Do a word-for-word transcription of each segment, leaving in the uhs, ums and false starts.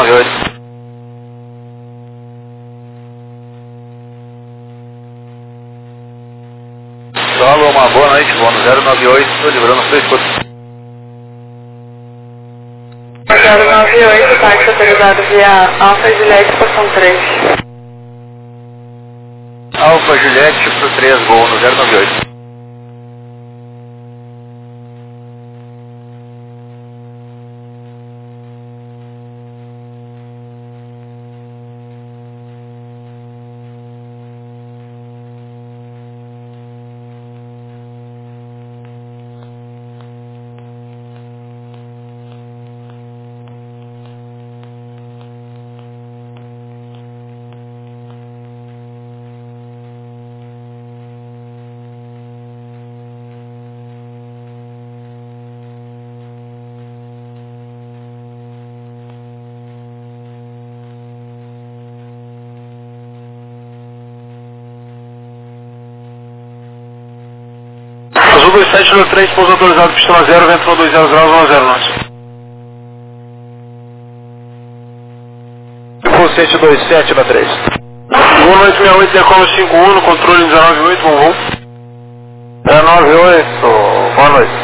nove oito. Solo, uma boa noite, voo no zero nove oito, livrando seis por zero nove oito, táxi autorizado via Alfa Juliette, portão três. Alfa Juliette pro três, voo no zero nove oito. Azul dois sete zero três, pouso autorizado, pistão zero, vento no dois zero graus, um zero nós. Voo sete dois sete na três. Voo no oito seis oito, decolo cinco um, no controle dezenove oito, bom voo. dezenove oito, boa noite.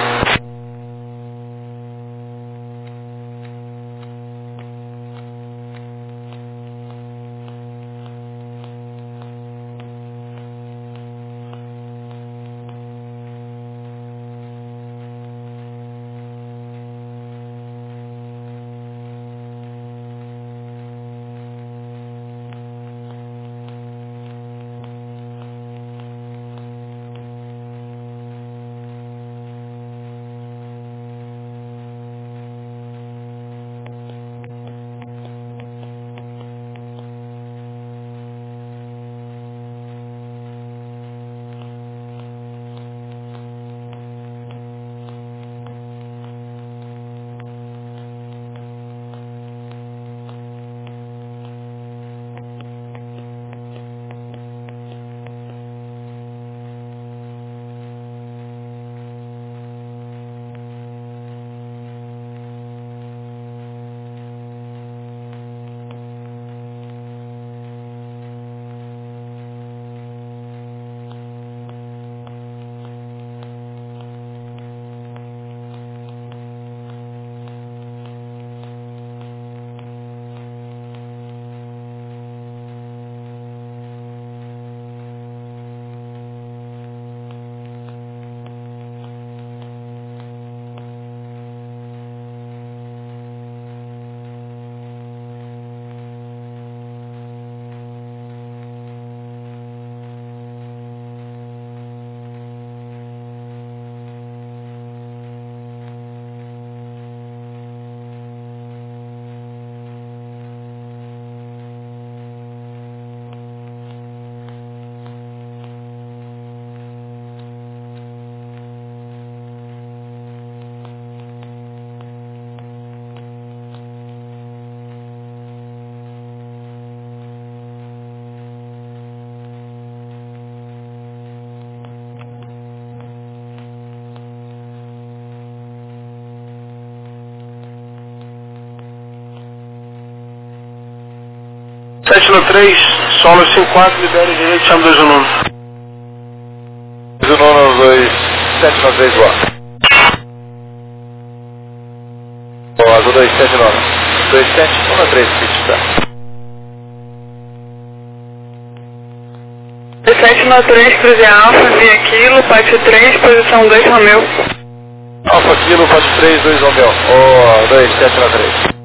sete no três, solo cinco quatro, libere direito, chama dois um nove. dois um nove dois sete nove três, boa. Boa, azul dois sete nove. dois sete um nove três, pitch, tá. sete nove três, cruze Alfa, via Kilo, pátio três, posição dois, Romeu. Alfa Kilo, pátio três, dois Romeu. Boa, dois sete nove três.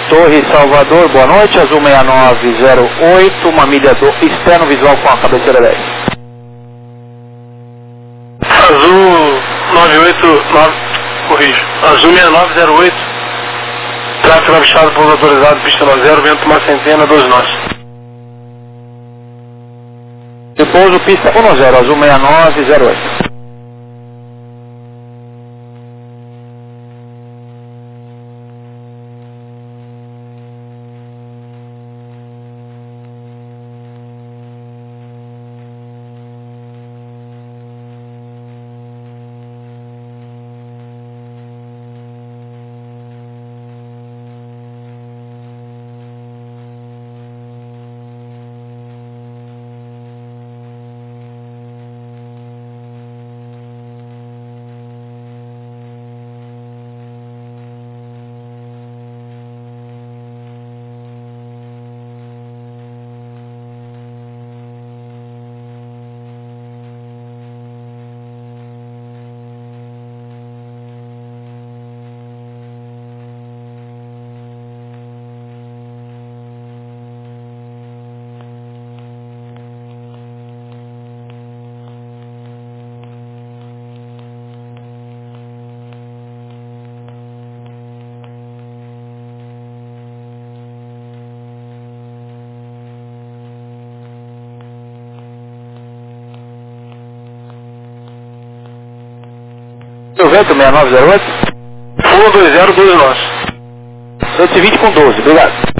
Torre Salvador, boa noite, azul seis nove zero oito, uma milha do externo visual com a cabeceira dez. Azul nove oito nove, corrijo, azul seis nove zero oito, tráfego avistado, pouso autorizado, pista nove zero, vento uma centena, doze nós. De pouso, pista um zero, azul seis nove zero oito. O vento seis nove zero oito? um dois zero, doze nós. cento e vinte com doze, obrigado.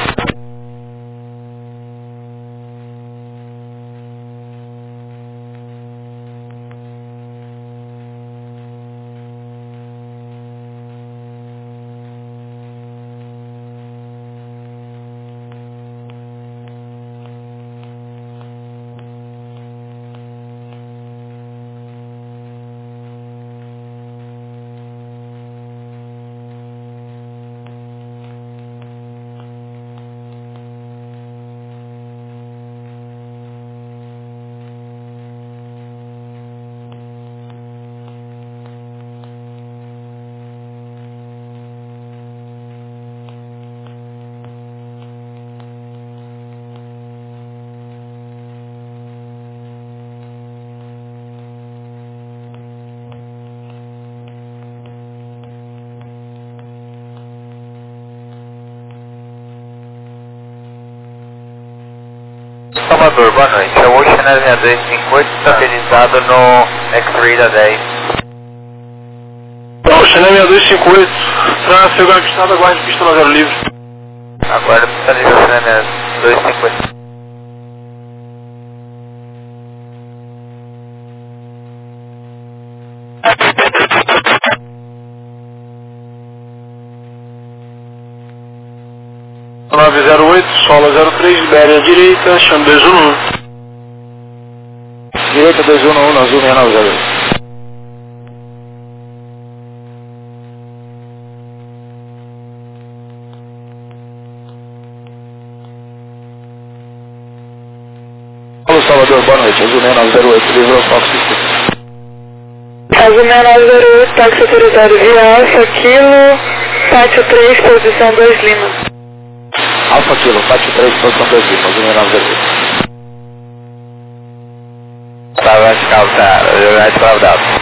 Salvador, boa noite. É o Ocean seis dois cinco oito, estabilizado no X-Ray da dez. Ocean seis dois cinco oito, tráfego avistado, aguarde pista nove zero livre. Agora estabilização seis dois cinco oito. nove zero oito, solo zero três, libere à direita, chame dois um um. Direita dois um um, azul seis nove zero oito. Alô Salvador, boa noite, azul seis nove zero oito, livrou o foco sistema. Azul seis nove zero oito, táxi autorizado via Alfa Kilo, pátio três, posição dois Lima. Alfa Kilo, pátio três, posição dois Lima, azul seis nove zero oito. Tá vertical, cara, vertical dado.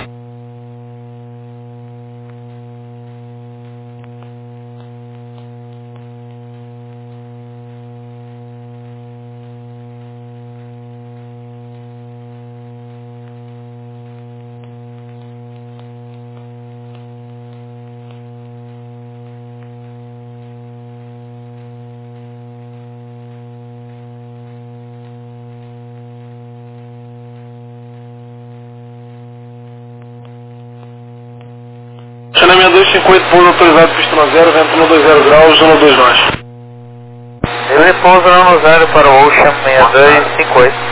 Ocean seis dois cinco oito, pouso autorizado, pista nove zero, vento um dois zero graus, zona dois nós. Eu repouso no zero para o Ocean seis dois cinco oito.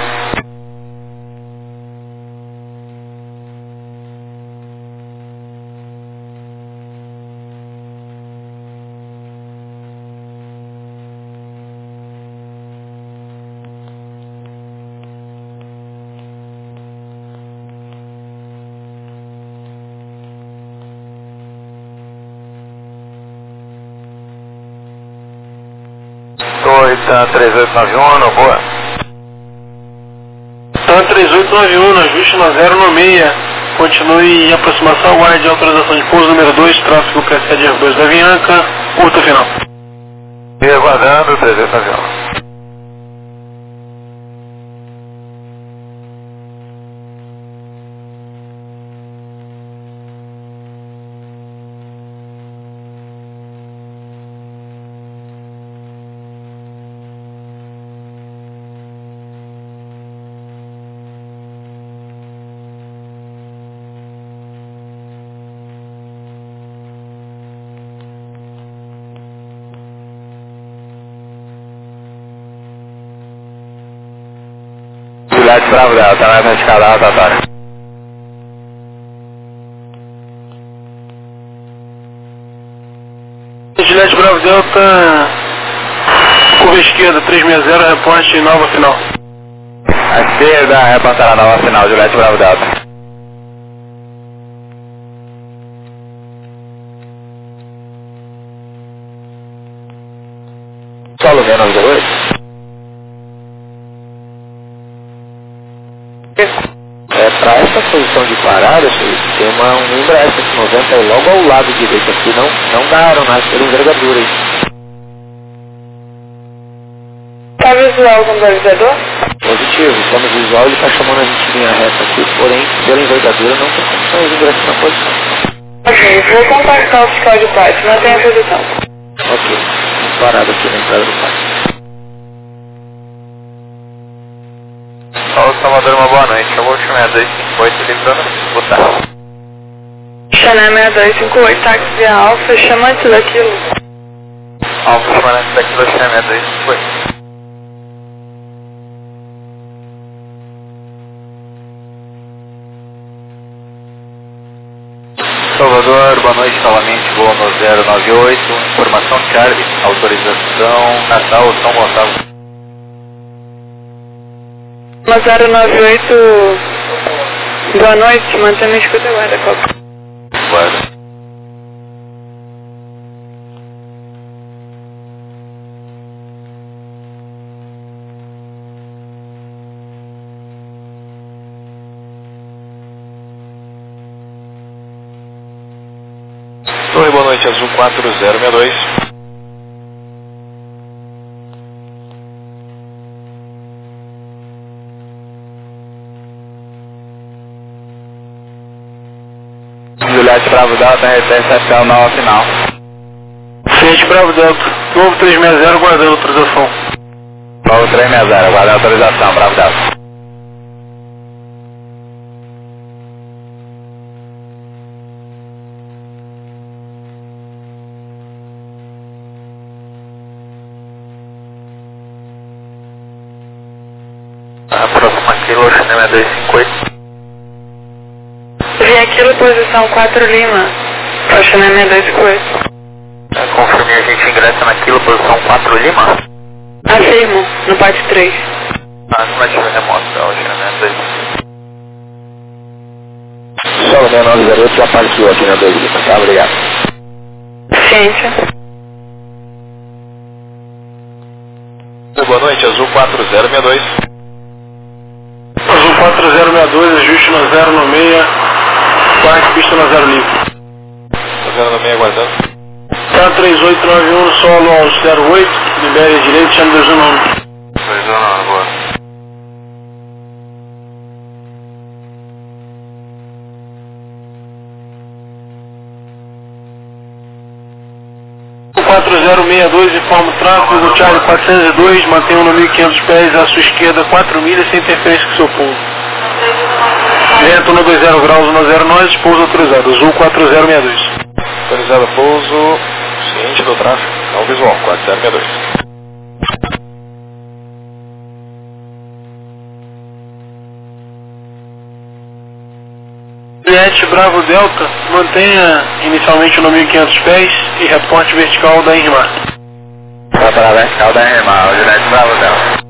TAM três oito nove um, no boa. TAM três oito nove um, ajuste na zero no seis. Continue em aproximação, guarde autorização de pouso número dois, tráfego precede R dois da Avianca, curta final. E aguardando, três oito nove um. Juliette Bravo Delta, vai na escada alta, Antônio. Juliette Bravo Delta, curva esquerda, trezentos e sessenta, reporte nova final. À esquerda, reportar a nova final, Juliette Bravo Delta. Solo menos zero oito. É, para essa posição de parada, tem uma, um Embraer cento e noventa logo ao lado direito aqui, não, não dá aeronave pela envergadura aí. Tá visual com o balizador? Positivo, só no visual ele está chamando a gente em linha reta aqui, porém pela envergadura não tem condições de ingressar na posição. Ok, vou contactar o fiscal de parte, mantenha a posição. Ok, parado aqui na entrada do parque. Paulo Salvador, uma boa noite. Eu vou chamar dois cinco oito, livrando botar. Chanel seis dois cinco oito, táxi via Alfa, chamante daquilo. Alfa, chamante daquilo, Chanel seis dois cinco oito. Salvador, boa noite novamente, voo no zero nove oito, informação Charlie, autorização Natal, São Gonçalo. No zero nove oito, boa noite, mantenha a escuta, guarda copa. Guarda. Oi, boa noite, Azul quatro zero seis dois. Juliette Bravo Delta, recepção nova final. Fiat Bravo Delta, novo trezentos e sessenta, guardando autorização. Novo trezentos e sessenta, guarda autorização, Bravo Delta. A próxima quilo, Chanel dois cinco oito. Vim aquilo, posição quatro Lima, para o Chanel seis dois cinco oito. Confirme, a gente ingressa naquilo, posição quatro Lima. Afirmo, no parte três. Afirmativa remota, o Chanel dois cinco oito. Solo seis nove zero oito já partiu aqui na dois Lima, tá? Obrigado. Ciência. Boa noite, Azul quatro zero seis dois. Azul quatro zero seis dois, ajuste na zero no seis, parque pista na zero livre. zero no seis aguardando. TAM três oito nove um, solo ao zero oito, libere a direita, chame dois um nove. dois um nove, boa. quatro zero seis dois, informa o tráfego, Charlie quatrocentos e dois, mantenha no mil e quinhentos pés, à sua esquerda, quatro milhas, sem interferência com seu pouso. Vento no dois zero graus, no zero nove, pouso autorizado, Azul quatro zero seis dois. Autorizado pouso, ciente do tráfego, ao visual, quatro zero seis dois. Juliette Bravo Delta, mantenha inicialmente no mil e quinhentos pés e reporte vertical da Irmar. Vai para a vertical da Irmar, Juliette Bravo Delta.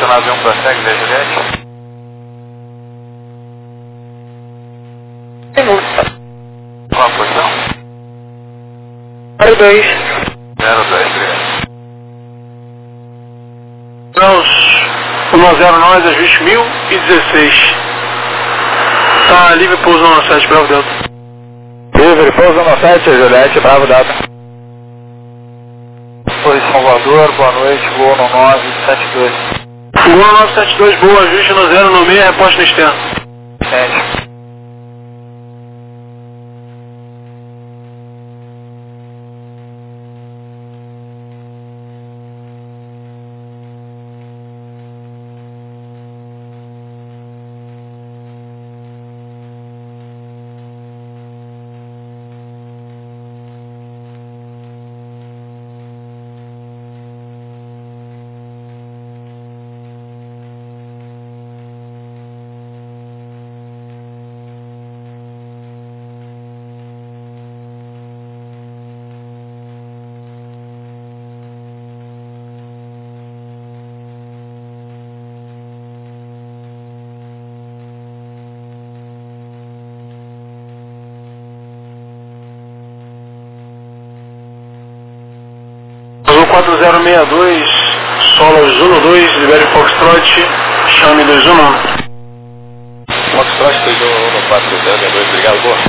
Posicionado avião prossegue, via Juliette. Qual a posição? zero dois. zero dois, obrigado. Graus um zero nós, ajuste mil e dezesseis. Tá livre pouso no sete, Bravo Delta. Livre, pouso no sete, Juliette, Bravo Delta. Posição voador, boa noite, voo no nove sete dois. Voo no nove sete dois, boa, ajuste no zero no meio, reposte no externo. Sente. quatro zero seis dois, Solo Zuno dois, libere Foxtrot, chame dois um nove. Foxtrot dois um um quatro zero seis dois, obrigado, boa.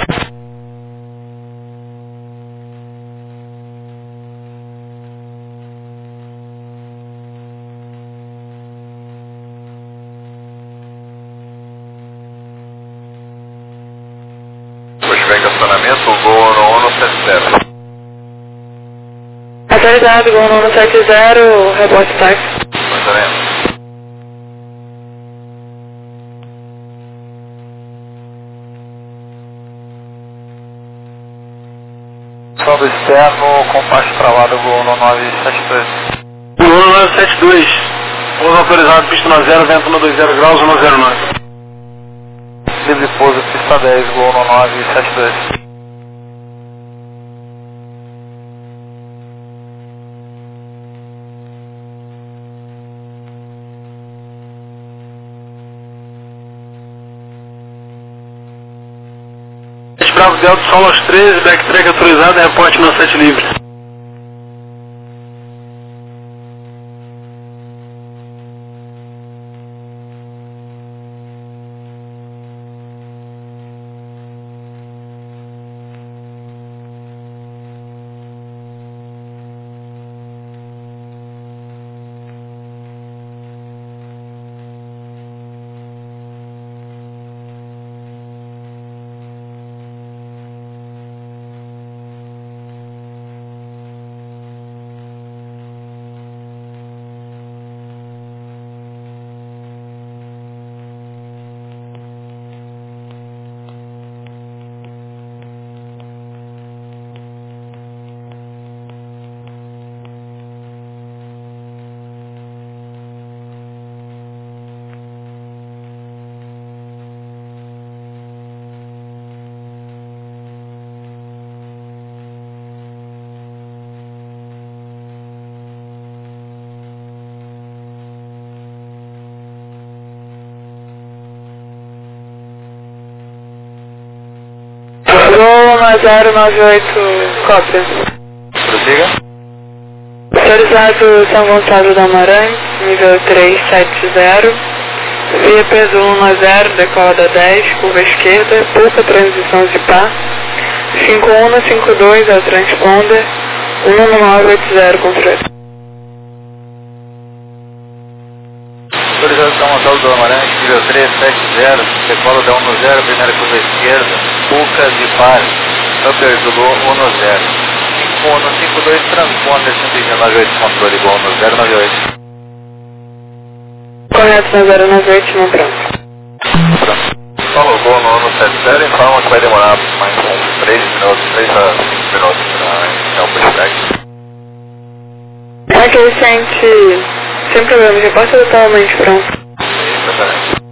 Pushback acionamento, voo no um sete zero. Atualizado, Gol no sete zero, rebote táxi. Mandaremos. Sobe externo, compasso travado, voo no nove sete dois. Voo no nove sete dois, pouso autorizado, pista no zero, vento no dois zero graus, um zero nove. Livre pouso, pista dez, voo no nove sete dois. Bravo Delta, Solo aos treze, backtrack autorizado, reporte no sete livre. Gol zero nove oito, cópia. Prossiga. Autorizado São Gonçalo do Amarante, nível três sete zero. Via peso um zero, decola da dez, curva esquerda, pulsa transição de pá. cinco um cinco dois ao transponder, um nove oito zero controle. Autorizado São Gonçalo do Amarante, nível três sete zero, decola da um zero, primeira curva esquerda, pulca de par, Upper Zulu um zero. cinco um cinco dois, transponder cento e dezenove oito, controle igual no zero nove oito. Correto na zero nove oito, não pronto. Pronto. Falou, voo no um sete zero, informa que vai demorar mais uns três minutos, três a cinco minutos para iniciar o pushback. É que ele sente, sem problema, já passa totalmente pronto. Exatamente.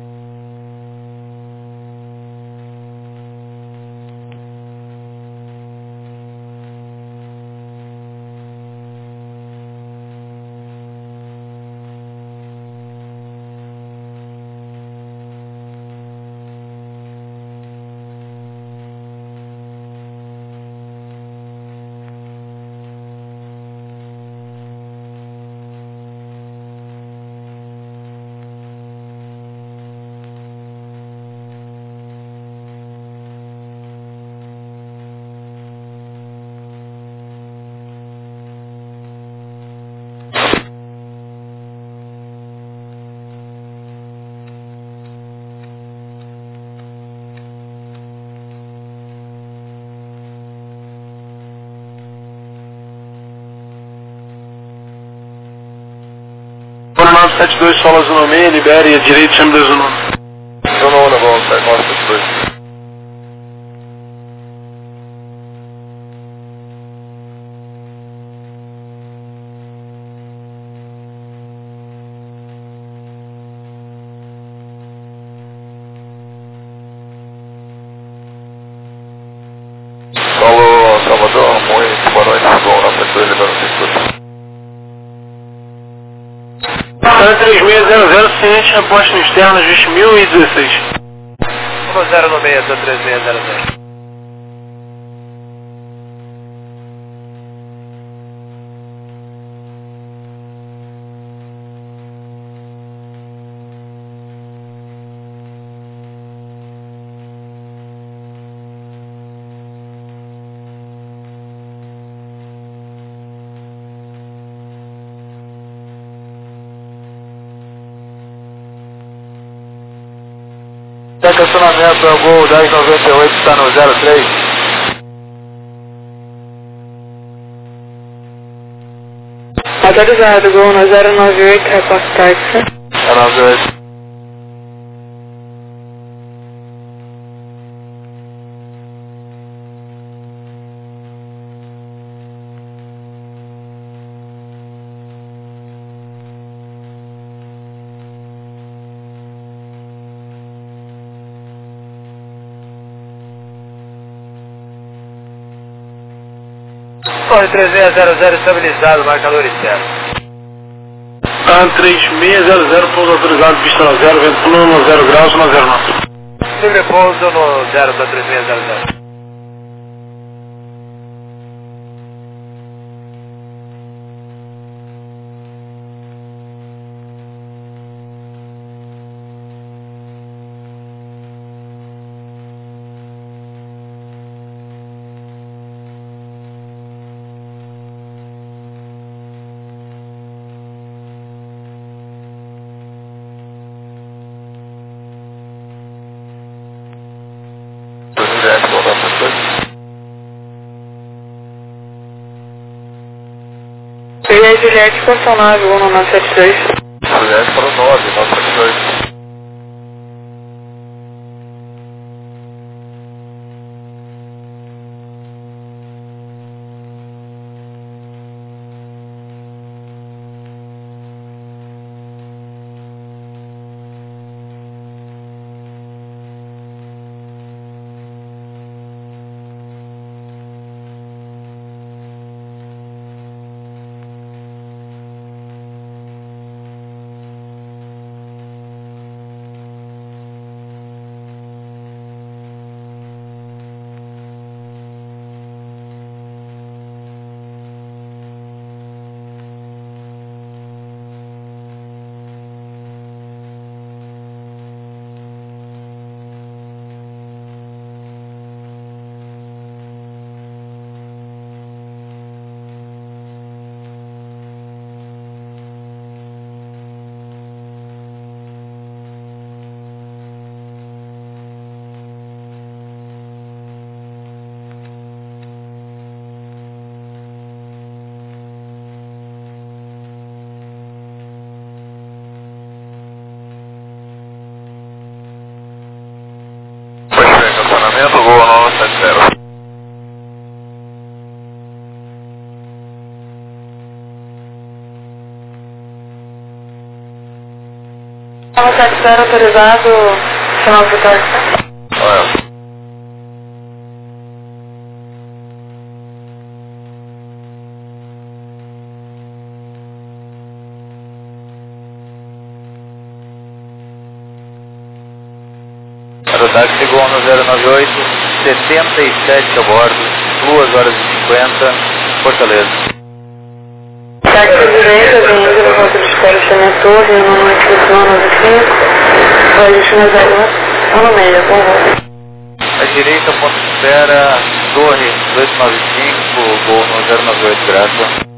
nove sete dois, solo azul no meio, libere a direita, chame dois um. Zona um, nove sete dois. Solo Salvador, muito boa noite, bom, nove sete dois, liberando circuito. Santa três seis zero zero, ciente, aposta no externo, ajuste mil e dezesseis. um zero no meio, Santa três seis zero zero. Estacionamento é o Gol dez noventa e oito, está no zero três. Autorizado, Gol no zero nove oito, reporte táxi. zero nove oito. Corre três seis zero zero, estabilizado, marcador externo. Santa três seis zero zero, pouso autorizado, pista no zero, vento no zero graus, no zero nove. Livre pouso no zero, Santa três seis zero zero. Peguei a Juliette, estação nove, Gol no nove sete dois. Juliette para o nove, nove sete dois. Estacionamento, Gol nove sete zero. nove sete zero, autorizado, sinal do táxi. Olha. Aerotáxi Gol no zero nove oito, setenta e sete a bordo, duas horas e cinquenta, Fortaleza. Táxi direita, vindo no ponto de espera, chama a torre, no número de nove cinco, vai no zero um no meio, por favor. À direita, ponto de espera, torre dois nove cinco, Gol no zero nove oito, graça.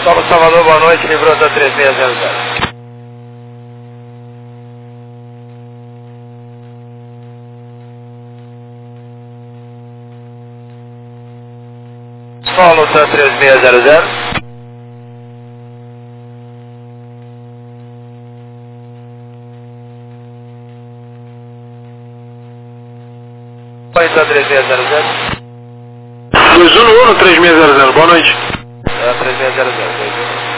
Solo Salvador, boa noite, Livrota três seis zero zero. Solo Sam três seis zero zero. Sam três seis zero zero. dois um um três seis zero zero, boa noite. É, três seis zero zero, dois um um.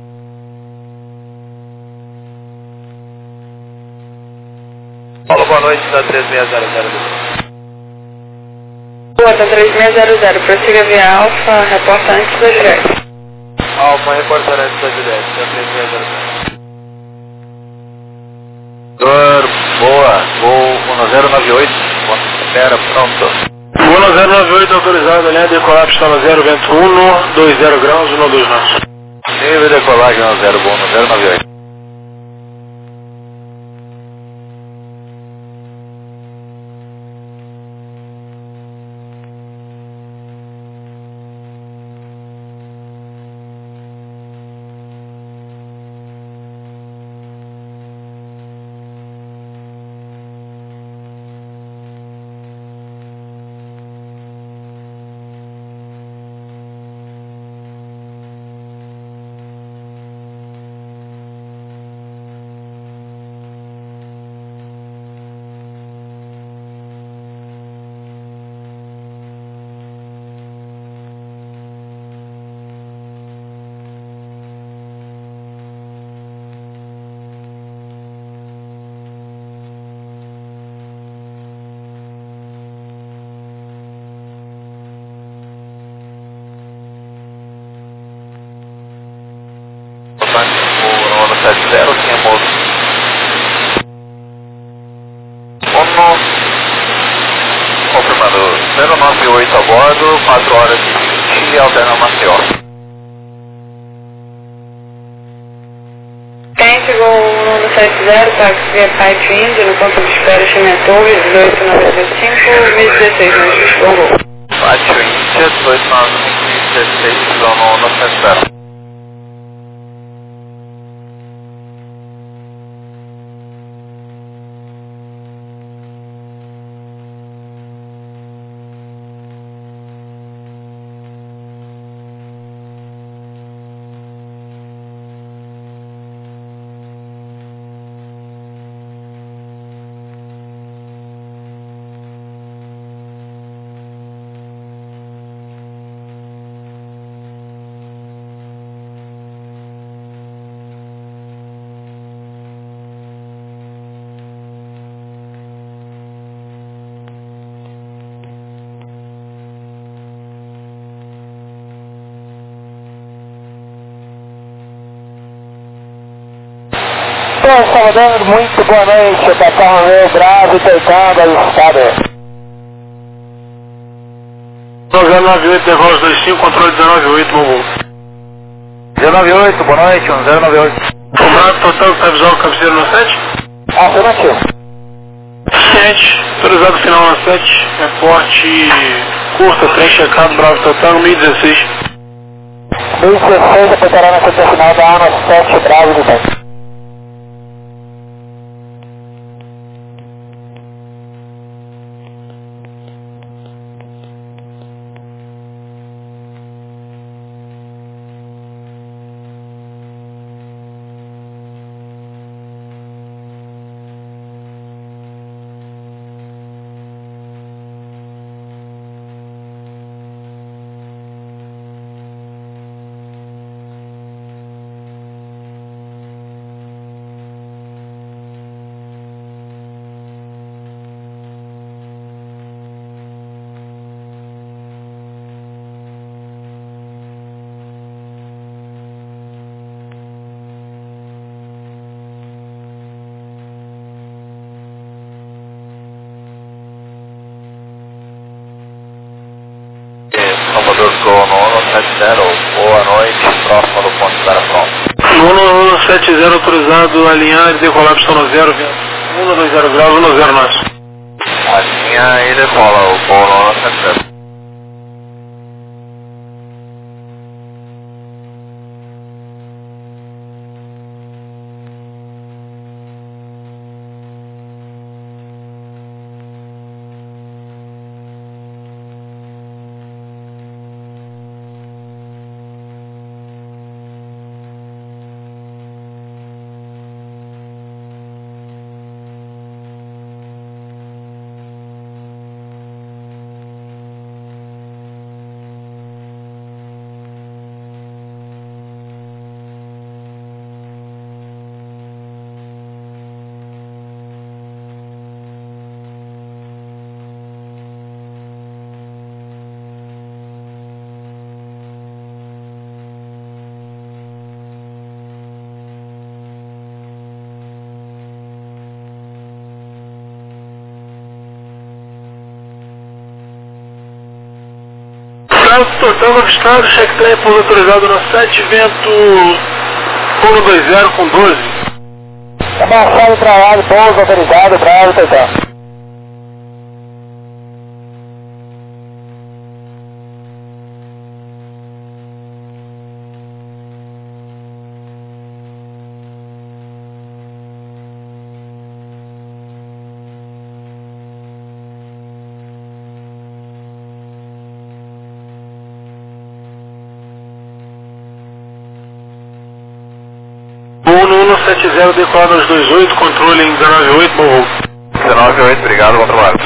Paulo, boa noite, da três seis zero zero. Boa, da três seis zero zero, prossiga via Alfa, reporta antes da Juliette. Alfa, reporta antes da Juliette, da três seis zero zero. Boa, voo um zero nove oito, espera, pronto. Voo zero nove oito autorizado, linha de decolar, pistola zero, vento um, dois zero graus, um dois nove. Nível de decolagem um zero, voo um zero nove oito. sete zero, tínhamos um, confirmando, zero nove oito a bordo, quatro horas e vinte, alterna Maceió. Quem chegou no sete zero, táxi via Pipe Indy, no ponto de espera Chimentou, dezoito noventa e cinco, mil e dezesseis, no Lisboa. Pátio Índia, dezoito noventa e dezesseis, no, no sete zero. Bom, Salvador, muito boa noite, Capitão Romeu, Bravo, Teitão, ajustado. zero nove oito, negócio dois cinco, controle dezenove oito, Mogul. zero nove oito, boa noite, um zero nove oito. Comando total que tá visual cabeceiro no sete? Afirmativo. sete, autorizado final no sete, reporte curta, trem checado, Bravo total, mil e dezesseis. mil e dezesseis, apontará na conta final da A no sete, Bravo do bem. Salvador Sul, nono sete zero, boa noite, próximo do ponto zero pronto. nono sete zero autorizado, alinhar e decolar pistão zero, um dois zero graus, um zero nosso. Alinha e decola o voo nono sete zero. Bravo, total avistado, check plane, pouso autorizado no sete, vento um dois zero com doze. Abaixado, travado, pouso autorizado, Bravo, total. um sete zero, decolado aos dois oito, controle em dezenove oito, bom voo. dezenove oito, obrigado, controlado.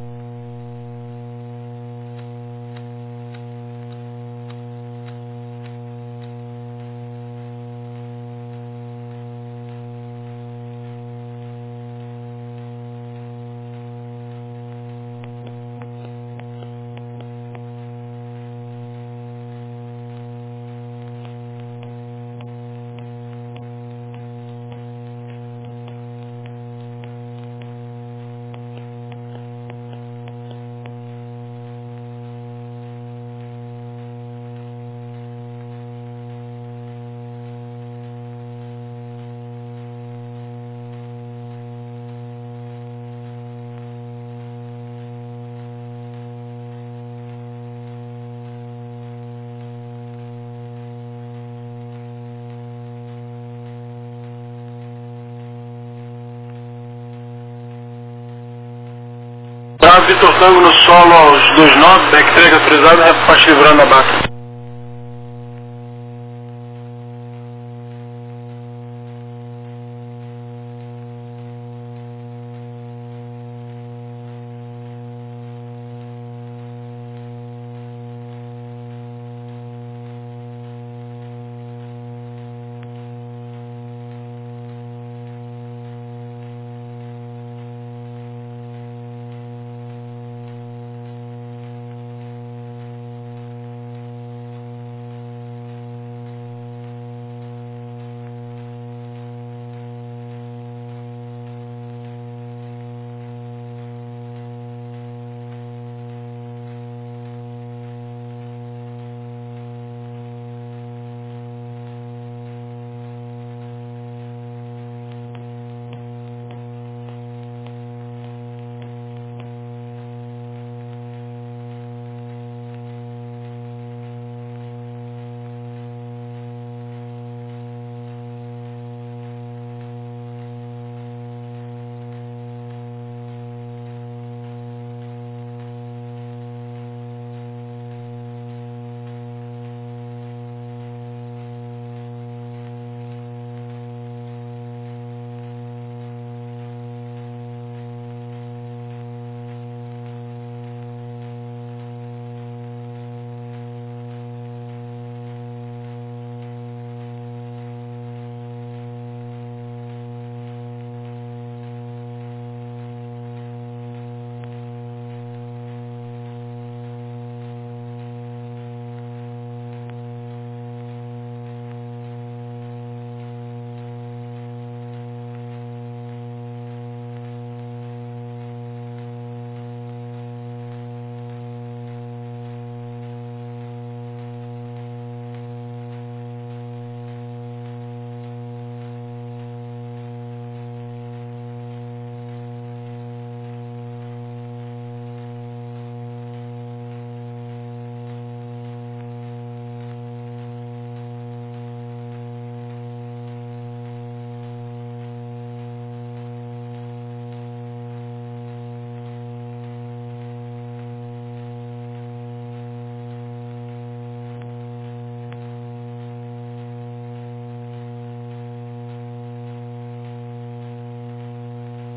Bravo, Vitor Tango no solo aos dois nove, back track autorizado, repasse livrando a bata.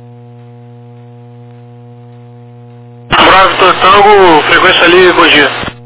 Bravo, Vitor Tango, frequência ali, bom dia.